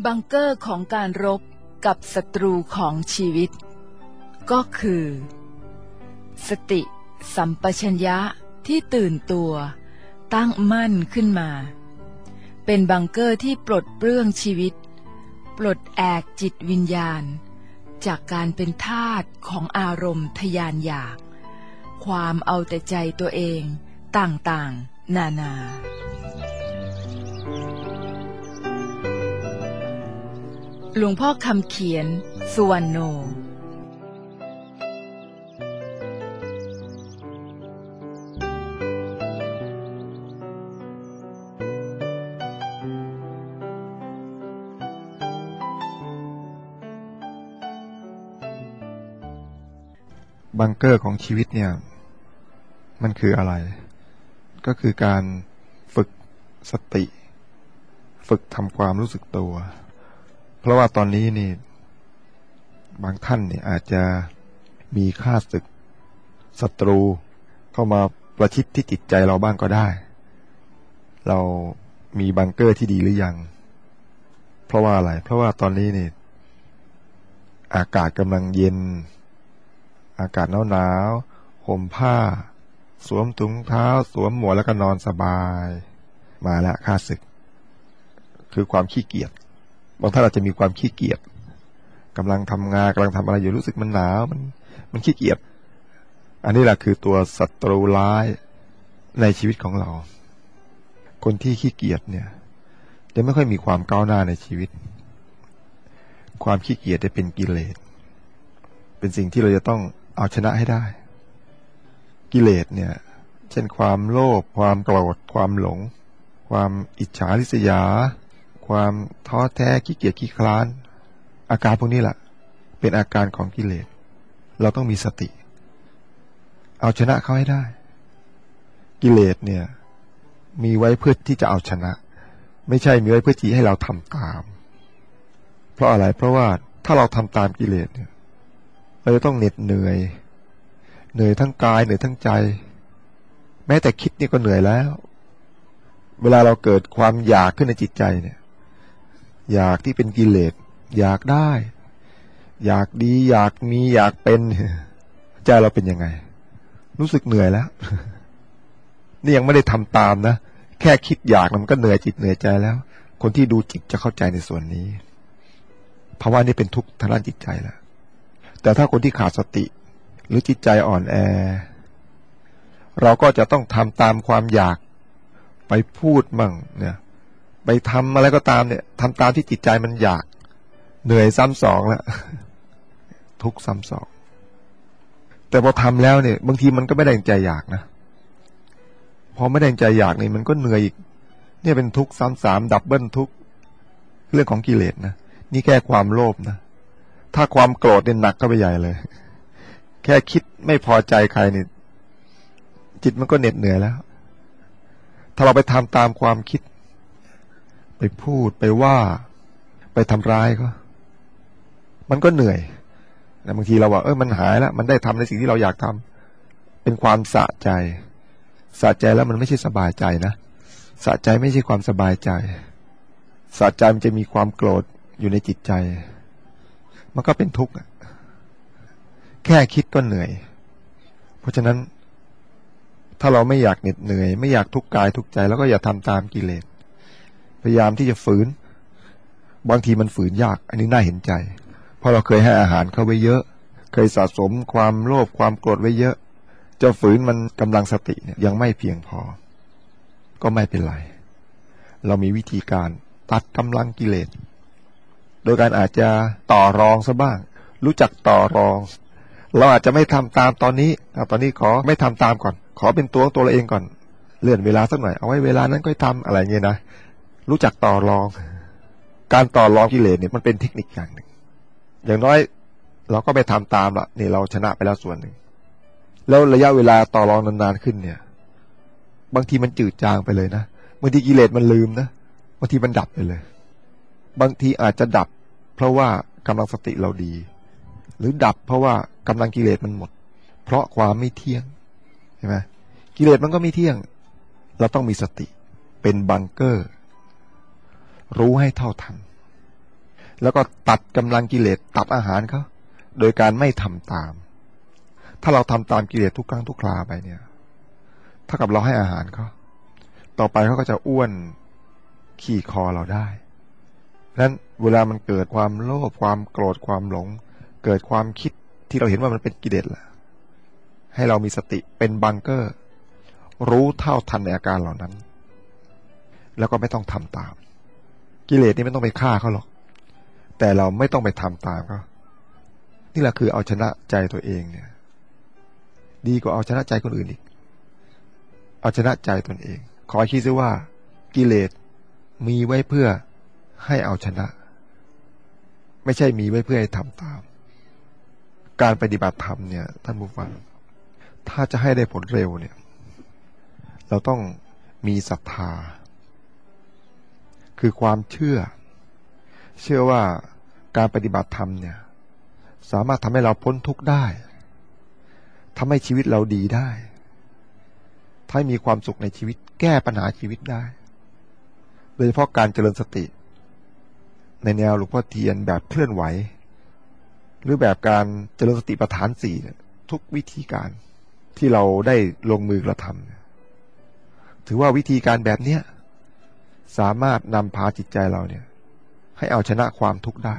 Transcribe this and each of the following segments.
บังเกอร์ของการรบกับศัตรูของชีวิตก็คือสติสัมปชัญญะที่ตื่นตัวตั้งมั่นขึ้นมาเป็นบังเกอร์ที่ปลดเปลื้องชีวิตปลดแอกจิตวิญญาณจากการเป็นทาสของอารมณ์ทยานอยากความเอาแต่ใจตัวเองต่างๆนานาหลวงพ่อคำเขียนสุวรรณโนบังเกอร์ของชีวิตเนี่ยมันคืออะไรก็คือการฝึกสติฝึกทำความรู้สึกตัวเพราะว่าตอนนี้นี่บางท่านเนี่ยอาจจะมีข้าศึกศัตรูเข้ามาประชิดที่จิตใจเราบ้างก็ได้เรามีบังเกอร์ที่ดีหรือยังเพราะว่าอะไรเพราะว่าตอนนี้นี่อากาศกำลังเย็นอากาศหนาวห่มผ้าสวมถุงเท้าสวมหมวกแล้วก็นอนสบายมาแล้วข้าศึกคือความขี้เกียจบางท่านอาจจะมีความขี้เกียจกำลังทำงานกำลังทำอะไรอยู่รู้สึกมันหนาวมันขี้เกียจอันนี้แหละคือตัวศัตรูร้ายในชีวิตของเราคนที่ขี้เกียจเนี่ยจะไม่ค่อยมีความก้าวหน้าในชีวิตความขี้เกียจจะเป็นกิเลสเป็นสิ่งที่เราจะต้องเอาชนะให้ได้กิเลสเนี่ยเช่นความโลภความโกรธความหลงความอิจฉาริษยาความท้อแท้ขี้เกียจขี้คลานอาการพวกนี้แหละเป็นอาการของกิเลสเราต้องมีสติเอาชนะเขาให้ได้กิเลสเนี่ยมีไว้เพื่อที่จะเอาชนะไม่ใช่มีไว้เพื่อที่ให้เราทำตามเพราะอะไรเพราะว่าถ้าเราทำตามกิเลสเนี่ยเราจะต้องเหนื่อยทั้งกายเหนื่อยทั้งใจแม้แต่คิดนี่ก็เหนื่อยแล้วเวลาเราเกิดความอยากขึ้นในจิตใจเนี่ยอยากที่เป็นกิเลสอยากได้อยากดีอยากมีอยากเป็นใจเราเป็นยังไงรู้สึกเหนื่อยแล้วนี่ยังไม่ได้ทำตามนะแค่คิดอยากมันก็เหนื่อยจิตเหนื่อยใจแล้วคนที่ดูจิตจะเข้าใจในส่วนนี้เพราะว่านี่เป็นทุกข์ทางด้านจิตใจแล้วแต่ถ้าคนที่ขาดสติหรือจิตใจอ่อนแอเราก็จะต้องทำตามความอยากไปพูดมั่งเนี่ยไปทำอะไรก็ตามเนี่ยทำตามที่จิตใจมันอยากเหนื่อยซ้ำสองแล้วทุกข์ซ้ำสองแต่พอทำแล้วเนี่ยบางทีมันก็ไม่ได้ใจอยากนะพอไม่ได้ใจอยากนี่มันก็เหนื่อยอีกเนี่ยเป็นทุกข์ซ้ำสามดับเบิลทุกข์เรื่องของกิเลสนะนี่แค่ความโลภนะถ้าความโกรธเนี่ยหนักเข้าไปใหญ่เลยแค่คิดไม่พอใจใครนี่จิตมันก็เหน็ดเหนื่อยแล้วถ้าเราไปทำตามความคิดไปพูดไปว่าไปทำร้ายก็มันก็เหนื่อยแต่บางทีเราว่ามันหายแล้วมันได้ทำในสิ่งที่เราอยากทำเป็นความสะใจแล้วมันไม่ใช่สบายใจนะสะใจไม่ใช่ความสบายใจสะใจมันจะมีความโกรธอยู่ในจิตใจมันก็เป็นทุกข์แค่คิดก็เหนื่อยเพราะฉะนั้นถ้าเราไม่อยากเหนื่อยไม่อยากทุกข์กายทุกข์ใจแล้วก็อย่าทำตามกิเลสพยายามที่จะฝืนบางทีมันฝืนยากอันนี้น่าเห็นใจเพราะเราเคยให้อาหารเขาไว้เยอะเคยสะสมความโลภความโกรธไว้เยอะจะฝืนมันกำลังสติเนี่ยยังไม่เพียงพอก็ไม่เป็นไรเรามีวิธีการตัดกำลังกิเลสโดยการอาจจะต่อรองซะบ้างรู้จักต่อรองเราอาจจะไม่ทำตามตอนนี้ขอไม่ทำตามก่อนขอเป็นตัวเราเองก่อนเลื่อนเวลาสักหน่อยเอาไว้เวลานั้นก็ทำอะไรเงี้ยนะรู้จักต่อรองการต่อรองกิเลสเนี่ยมันเป็นเทคนิคอย่างหนึ่งอย่างน้อยเราก็ไปทำตามละนี่เราชนะไปแล้วส่วนหนึ่งแล้วระยะเวลาต่อรองนานๆขึ้นเนี่ยบางทีมันจืดจางไปเลยนะบางทีกิเลสมันลืมนะบางทีมันดับไปเลยบางทีอาจจะดับเพราะว่ากำลังสติเราดีหรือดับเพราะว่ากำลังกิเลสมันหมดเพราะความไม่เที่ยงใช่ไหมกิเลสมันก็ไม่เที่ยงเราต้องมีสติเป็นบังเกอร์รู้ให้เท่าทันแล้วก็ตัดกำลังกิเลสตัดอาหารเขาโดยการไม่ทำตามถ้าเราทำตามกิเลสทุกครั้งทุกคราไปเนี่ยเท่ากับเราให้อาหารเขาต่อไปเขาก็จะอ้วนขี่คอเราได้ดังนั้นเวลามันเกิดความโลภความโกรธความหลงเกิดความคิดที่เราเห็นว่ามันเป็นกิเลสล่ะให้เรามีสติเป็นบังเกอร์รู้เท่าทันในอาการเหล่านั้นแล้วก็ไม่ต้องทำตามกิเลสนี่ไม่ต้องไปฆ่าเขาหรอกแต่เราไม่ต้องไปทำตามเขานี่แหละคือเอาชนะใจตัวเองเนี่ยดีกว่าเอาชนะใจคนอื่นอีกเอาชนะใจตนเองขอคิดซิว่ากิเลสมีไว้เพื่อให้เอาชนะไม่ใช่มีไว้เพื่อให้ทำตามการปฏิบัติธรรมเนี่ยท่านผู้ฟังถ้าจะให้ได้ผลเร็วเนี่ยเราต้องมีศรัทธาคือความเชื่อว่าการปฏิบัติธรรมเนี่ยสามารถทำให้เราพ้นทุกข์ได้ทำให้ชีวิตเราดีได้ทำให้มีความสุขในชีวิตแก้ปัญหาชีวิตได้โดยเฉพาะการเจริญสติในแนวหลวงพ่อเทียนแบบเคลื่อนไหวหรือแบบการเจริญสติปัฏฐาน4ทุกวิธีการที่เราได้ลงมือกระทำถือว่าวิธีการแบบเนี้ยสามารถนำพาจิตใจเราเนี่ยให้เอาชนะความทุกข์ได้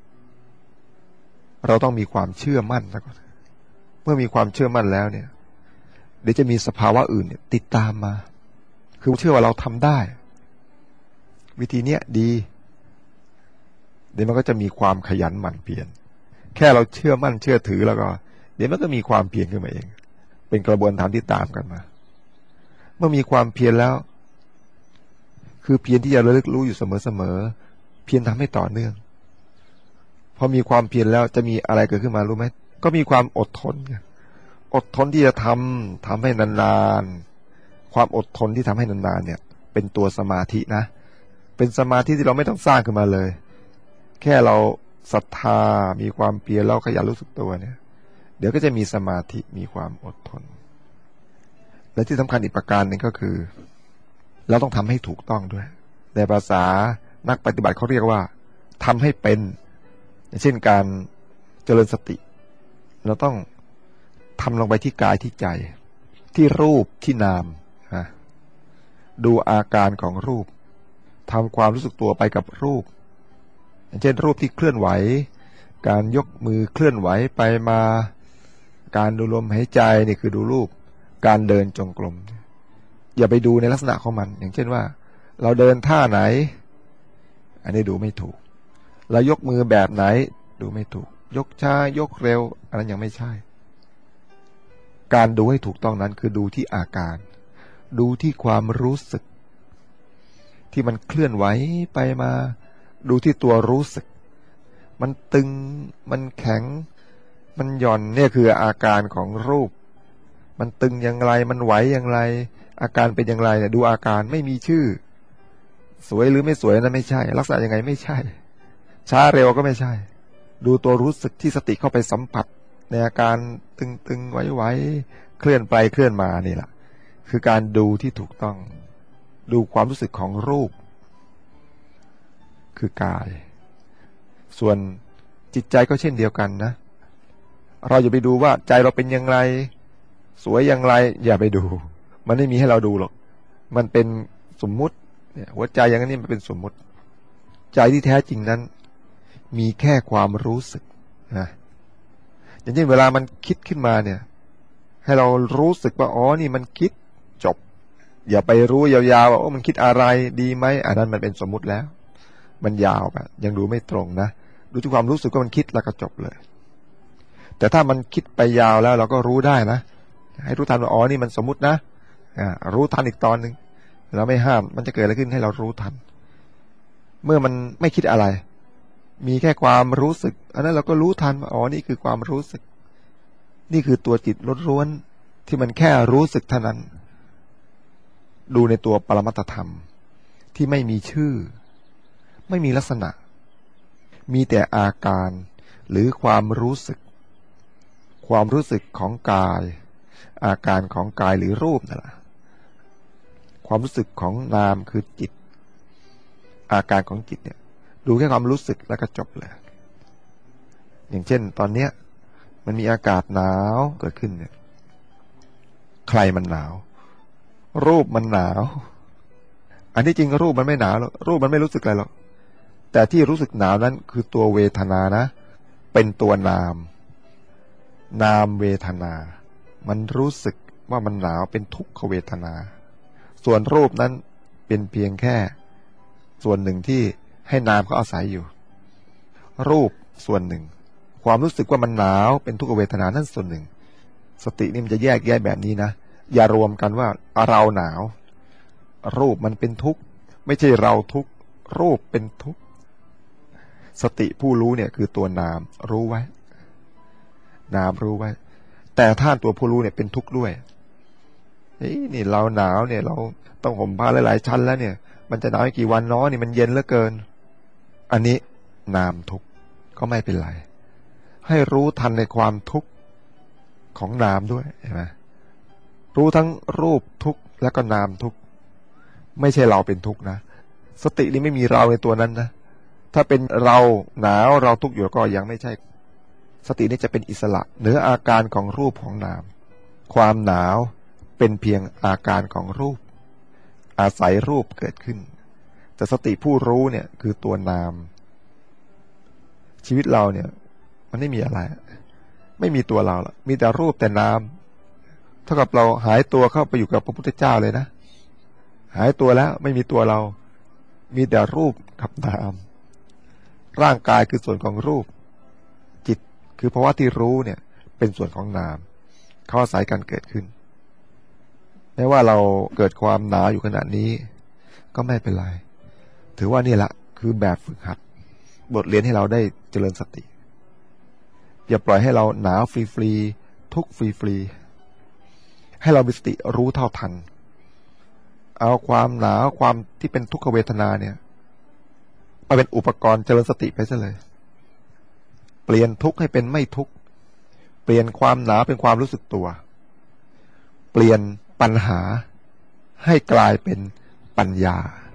เราต้องมีความเชื่อมั่นนะก่อนเมื่อมีความเชื่อมั่นแล้วเนี่ยเดี๋ยวจะมีสภาวะอื่นเนี่ยติดตามมาคือเชื่อว่าเราทำได้วิธีเนี้ยดีเดี๋ยวมันก็จะมีความขยันหมั่นเพียรแค่เราเชื่อมั่นเชื่อถือแล้วก็เดี๋ยวมันก็มีความเพียรขึ้นมาเองเป็นกระบวนการที่ตามกันมาเมื่อมีความเพียรแล้วคือเพียรที่จะระลึกรู้อยู่เสมอๆเพียรทำให้ต่อเนื่องพอมีความเพียรแล้วจะมีอะไรเกิดขึ้นมารู้ไหมก็มีความอดทนอดทนที่จะทำให้นานๆความอดทนที่ทำให้นานๆเนี่ยเป็นตัวสมาธินะเป็นสมาธิที่เราไม่ต้องสร้างขึ้นมาเลยแค่เราศรัทธามีความเพียรแล้วขยันรู้สึกตัวเนี่ยเดี๋ยวก็จะมีสมาธิมีความอดทนและที่สำคัญอีกประการหนึ่งก็คือเราต้องทำให้ถูกต้องด้วยในภาษานักปฏิบัติเขาเรียกว่าทำให้เป็นอย่างเช่นการเจริญสติเราต้องทำลงไปที่กายที่ใจที่รูปที่นามดูอาการของรูปทำความรู้สึกตัวไปกับรูปอย่างเช่นรูปที่เคลื่อนไหวการยกมือเคลื่อนไหวไปมาการดูลมหายใจนี่คือดูรูปการเดินจงกรมอย่าไปดูในลักษณะของมันอย่างเช่นว่าเราเดินท่าไหนอันนี้ดูไม่ถูกเรายกมือแบบไหนดูไม่ถูกยกช้ายกเร็วอันนั้นยังไม่ใช่การดูให้ถูกต้องนั้นคือดูที่อาการดูที่ความรู้สึกที่มันเคลื่อนไหวไปมาดูที่ตัวรู้สึกมันตึงมันแข็งมันหย่อนเนี่ยคืออาการของรูปมันตึงอย่างไรมันไหวอย่างไรอาการเป็นอย่างไรเนี่ยดูอาการไม่มีชื่อสวยหรือไม่สวยนั้นไม่ใช่ลักษณะยังไงไม่ใช่ช้าเร็วก็ไม่ใช่ดูตัวรู้สึกที่สติเข้าไปสัมผัสในอาการตึงๆไหวๆเคลื่อนไปเคลื่อนมานี่แหละคือการดูที่ถูกต้องดูความรู้สึกของรูปคือกายส่วนจิตใจก็เช่นเดียวกันนะเราอย่าไปดูว่าใจเราเป็นอย่างไรสวยอย่างไรอย่าไปดูมันไม่มีให้เราดูหรอกมันเป็นสมมุติเนี่ยหัวใจอย่างนี้มันเป็นสมมุติใจที่แท้จริงนั้นมีแค่ความรู้สึกนะอย่างเช่นเวลามันคิดขึ้นมาเนี่ยให้เรารู้สึกว่าอ๋อนี่มันคิดจบอย่าไปรู้ยาวๆว่าโอ้มันคิดอะไรดีไหมอันนั้นมันเป็นสมมุติแล้วมันยาวไปยังดูไม่ตรงนะดูที่ความรู้สึกว่ามันคิดแล้วก็จบเลยแต่ถ้ามันคิดไปยาวแล้วเราก็รู้ได้นะให้รู้ทันว่าอ๋อนี่มันสมมุตินะรู้ทันอีกตอนหนึ่งเราไม่ห้ามมันจะเกิดอะไรขึ้นให้เรารู้ทันเมื่อมันไม่คิดอะไรมีแค่ความรู้สึกอันนั้นเราก็รู้ทันว่าอ๋อนี่คือความรู้สึกนี่คือตัวจิตล้วนๆที่มันแค่รู้สึกเท่านั้นดูในตัวปรมัตถธรรมที่ไม่มีชื่อไม่มีลักษณะมีแต่อาการหรือความรู้สึกของกายอาการของกายหรือรูปนั่นแหละความรู้สึกของนามคือจิตอาการของจิตเนี่ยดูดูแค่ความรู้สึกแล้วก็จบเลยอย่างเช่นตอนเนี้ยมันมีอากาศหนาวเกิดขึ้นเนี่ยใครมันหนาวรูปมันหนาวอันที่จริงรูปมันไม่หนาวหรอกรูปมันไม่รู้สึกอะไรหรอกแต่ที่รู้สึกหนาวนั้นคือตัวเวทนานะเป็นตัวนามนามเวทนามันรู้สึกว่ามันหนาวเป็นทุกขเวทนาส่วนรูปนั้นเป็นเพียงแค่ส่วนหนึ่งที่ให้นามเขาอาศัยอยู่รูปส่วนหนึ่งความรู้สึกว่ามันหนาวเป็นทุกขเวทนานั่นส่วนหนึ่งสตินี่มันจะแยกแยะแบบนี้นะอย่ารวมกันว่าเราหนาวรูปมันเป็นทุกข์ไม่ใช่เราทุกข์รูปเป็นทุกข์สติผู้รู้เนี่ยคือตัวนามรู้ไว้นามรู้ไว้แต่ท่านตัวผู้รู้เนี่ยเป็นทุกข์ด้วยนี่เราหนาวเนี่ยเราต้องห่มผ้าหลายๆชั้นแล้วเนี่ยมันจะหนาวอีกกี่วันน้อนี่มันเย็นเหลือเกินอันนี้นามทุกข์ก็ไม่เป็นไรให้รู้ทันในความทุกข์ของนามด้วยเห็นไหมรู้ทั้งรูปทุกข์แล้วก็นามทุกข์ไม่ใช่เราเป็นทุกข์นะสตินี้ไม่มีเราในตัวนั้นนะถ้าเป็นเราหนาวเราทุกข์อยู่ก็ยังไม่ใช่สตินี้จะเป็นอิสระเหนืออาการของรูปของนามความหนาวเป็นเพียงอาการของรูปอาศัยรูปเกิดขึ้นแต่สติผู้รู้เนี่ยคือตัวนามชีวิตเราเนี่ยมันไม่มีอะไรไม่มีตัวเราละมีแต่รูปแต่นามเท่ากับเราหายตัวเข้าไปอยู่กับพระพุทธเจ้าเลยนะหายตัวแล้วไม่มีตัวเรามีแต่รูปกับนามร่างกายคือส่วนของรูปจิตคือภาวะที่รู้เนี่ยเป็นส่วนของนามเขาอาศัยกันเกิดขึ้นแม้ว่าเราเกิดความหนาวอยู่ขณะนี้ก็ไม่เป็นไรถือว่านี่แหละคือแบบฝึกหัดบทเรียนให้เราได้เจริญสติอย่าปล่อยให้เราหนาวฟรีๆทุกข์ฟรีๆให้เรามีสติรู้เท่าทันเอาความหนาวความที่เป็นทุกขเวทนาเนี่ยมาเป็นอุปกรณ์เจริญสติไปซะเลยเปลี่ยนทุกข์ให้เป็นไม่ทุกข์เปลี่ยนความหนาวเป็นความรู้สึกตัวเปลี่ยนปัญหาให้กลายเป็นปัญญา